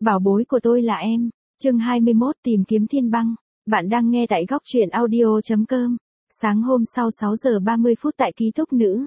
bảo bối của tôi là em. Chương 21 tìm kiếm thiên băng. Bạn đang nghe tại góc truyện audio.com. Sáng hôm sau 6 giờ 30 phút tại ký túc nữ.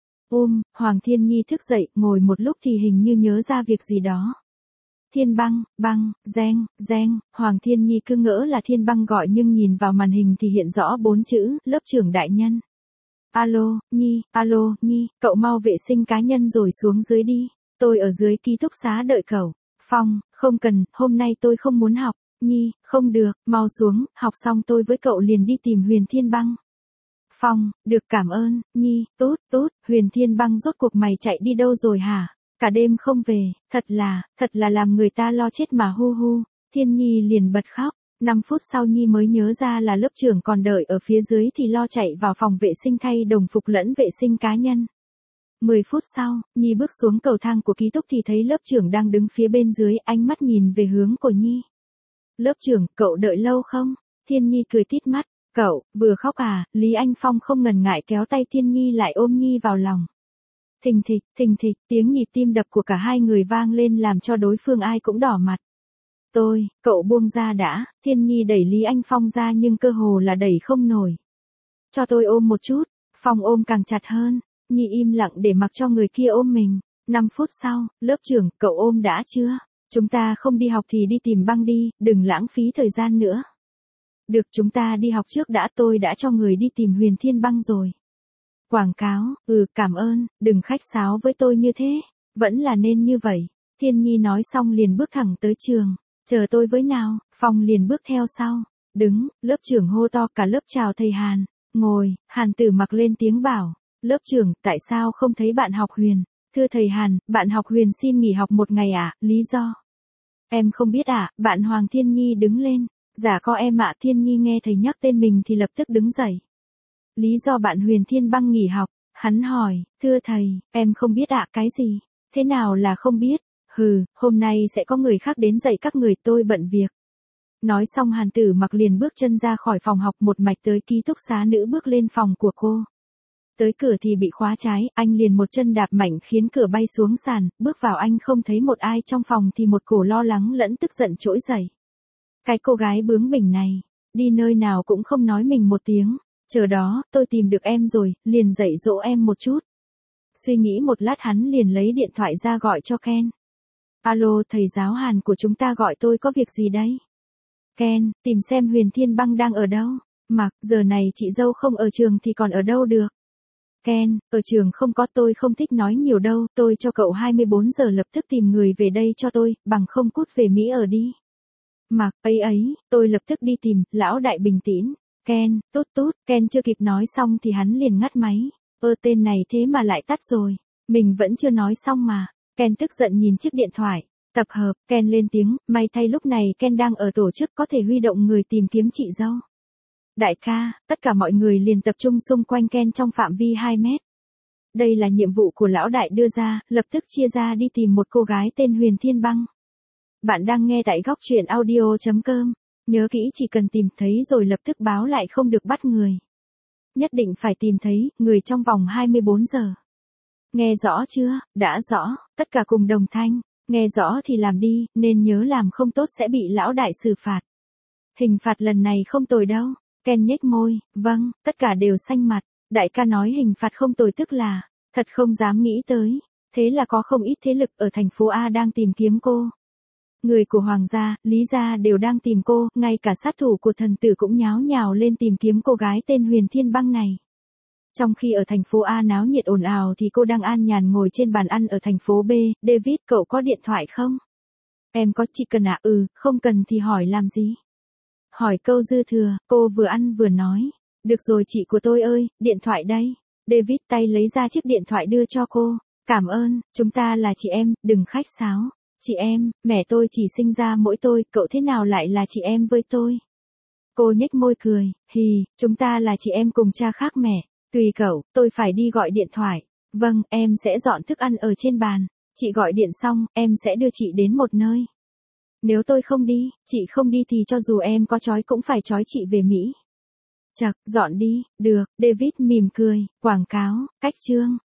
Hoàng Thiên Nhi thức dậy, ngồi một lúc thì hình như nhớ ra việc gì đó. Thiên băng, băng, Giang, Hoàng Thiên Nhi cứ ngỡ là thiên băng gọi nhưng nhìn vào màn hình thì hiện rõ 4 chữ, lớp trưởng đại nhân. Alo, Nhi, cậu mau vệ sinh cá nhân rồi xuống dưới đi. Tôi ở dưới ký túc xá đợi cậu. Phong, không cần, hôm nay tôi không muốn học. Nhi, không được, mau xuống, học xong tôi với cậu liền đi tìm Huyền Thiên Băng. Phong, được cảm ơn, Nhi, tốt, Huyền Thiên Băng rốt cuộc mày chạy đi đâu rồi hả? Cả đêm không về, thật là làm người ta lo chết mà hu. Thiên Nhi liền bật khóc. 5 phút sau Nhi mới nhớ ra là lớp trưởng còn đợi ở phía dưới thì lo chạy vào phòng vệ sinh thay đồng phục lẫn vệ sinh cá nhân. 10 phút sau, Nhi bước xuống cầu thang của ký túc thì thấy lớp trưởng đang đứng phía bên dưới, ánh mắt nhìn về hướng của Nhi. Lớp trưởng, cậu đợi lâu không? Thiên Nhi cười tít mắt. Cậu, vừa khóc à? Lý Anh Phong không ngần ngại kéo tay Thiên Nhi lại ôm Nhi vào lòng. Thình thịch, tiếng nhịp tim đập của cả hai người vang lên làm cho đối phương ai cũng đỏ mặt. Cậu buông ra đã. Thiên Nhi đẩy Lý Anh Phong ra nhưng cơ hồ là đẩy không nổi. Cho tôi ôm một chút. Phong ôm càng chặt hơn. Nhi im lặng để mặc cho người kia ôm mình. 5 phút sau, lớp trưởng, cậu ôm đã chưa? Chúng ta không đi học thì đi tìm băng đi, đừng lãng phí thời gian nữa. Được, chúng ta đi học trước đã, tôi đã cho người đi tìm Huyền Thiên Băng rồi. Quảng cáo, cảm ơn, đừng khách sáo với tôi như thế, vẫn là nên như vậy. Thiên Nhi nói xong liền bước thẳng tới trường, chờ tôi với nào. Phong liền bước theo sau, đứng, lớp trưởng hô to cả lớp chào thầy Hàn, ngồi. Hàn Tử Mặc lên tiếng bảo, lớp trưởng, tại sao không thấy bạn học Huyền? Thưa thầy Hàn, bạn học Huyền xin nghỉ học một ngày ạ, lý do? Em không biết ạ. Bạn Hoàng Thiên Nhi đứng lên, dạ có em ạ. Thiên Nhi nghe thầy nhắc tên mình thì lập tức đứng dậy. Lý do bạn Huyền Thiên Băng nghỉ học? Hắn hỏi, thưa thầy, em không biết ạ. Cái gì? Thế nào là không biết? Hôm nay sẽ có người khác đến dạy các người, tôi bận việc. Nói xong Hàn Tử Mặc liền bước chân ra khỏi phòng học một mạch tới ký túc xá nữ, bước lên phòng của cô. Tới cửa thì bị khóa trái, anh liền một chân đạp mạnh khiến cửa bay xuống sàn, bước vào anh không thấy một ai trong phòng thì một cổ lo lắng lẫn tức giận trỗi dậy. Cái cô gái bướng bỉnh này, đi nơi nào cũng không nói mình một tiếng, chờ đó, tôi tìm được em rồi, liền dạy dỗ em một chút. Suy nghĩ một lát hắn liền lấy điện thoại ra gọi cho Ken. Alo, thầy giáo Hàn của chúng ta gọi tôi có việc gì đấy? Ken, tìm xem Huyền Thiên Băng đang ở đâu. Mặc, giờ này chị dâu không ở trường thì còn ở đâu được? Ken, ở trường không có, tôi không thích nói nhiều đâu, tôi cho cậu 24 giờ lập tức tìm người về đây cho tôi, bằng không cút về Mỹ ở đi. Mặc, ấy, tôi lập tức đi tìm. Lão đại bình tĩnh. Ken, tốt, Ken chưa kịp nói xong thì hắn liền ngắt máy. Tên này thế mà lại tắt rồi. Mình vẫn chưa nói xong mà. Ken tức giận nhìn chiếc điện thoại. Tập hợp, Ken lên tiếng, may thay lúc này Ken đang ở tổ chức có thể huy động người tìm kiếm chị dâu. Đại ca, tất cả mọi người liền tập trung xung quanh Ken trong phạm vi 2 mét. Đây là nhiệm vụ của lão đại đưa ra, lập tức chia ra đi tìm một cô gái tên Huyền Thiên Băng. Bạn đang nghe tại góc truyện audio.com. Nhớ kỹ, chỉ cần tìm thấy rồi lập tức báo lại, không được bắt người. Nhất định phải tìm thấy người trong vòng 24 giờ. Nghe rõ chưa? Đã rõ, tất cả cùng đồng thanh. Nghe rõ thì làm đi, nên nhớ làm không tốt sẽ bị lão đại xử phạt. Hình phạt lần này không tồi đâu. Ken nhếch môi, vâng, tất cả đều xanh mặt. Đại ca nói hình phạt không tồi tức là, thật không dám nghĩ tới. Thế là có không ít thế lực ở thành phố A đang tìm kiếm cô. Người của Hoàng gia, Lý gia đều đang tìm cô, ngay cả sát thủ của thần tử cũng nháo nhào lên tìm kiếm cô gái tên Huyền Thiên Băng này. Trong khi ở thành phố A náo nhiệt ồn ào thì cô đang an nhàn ngồi trên bàn ăn ở thành phố B. David, cậu có điện thoại không? Em có, chị cần ạ? Không cần thì hỏi làm gì? Hỏi câu dư thừa, cô vừa ăn vừa nói. Được rồi chị của tôi ơi, điện thoại đây. David tay lấy ra chiếc điện thoại đưa cho cô. Cảm ơn, chúng ta là chị em, đừng khách sáo. Chị em, mẹ tôi chỉ sinh ra mỗi tôi, cậu thế nào lại là chị em với tôi? Cô nhếch môi cười, chúng ta là chị em cùng cha khác mẹ. Tùy cậu, tôi phải đi gọi điện thoại. Vâng, em sẽ dọn thức ăn ở trên bàn. Chị gọi điện xong, em sẽ đưa chị đến một nơi. Nếu tôi không đi, chị không đi thì cho dù em có trói cũng phải trói chị về Mỹ. Chật, dọn đi, được. David mỉm cười, quảng cáo, cách chương.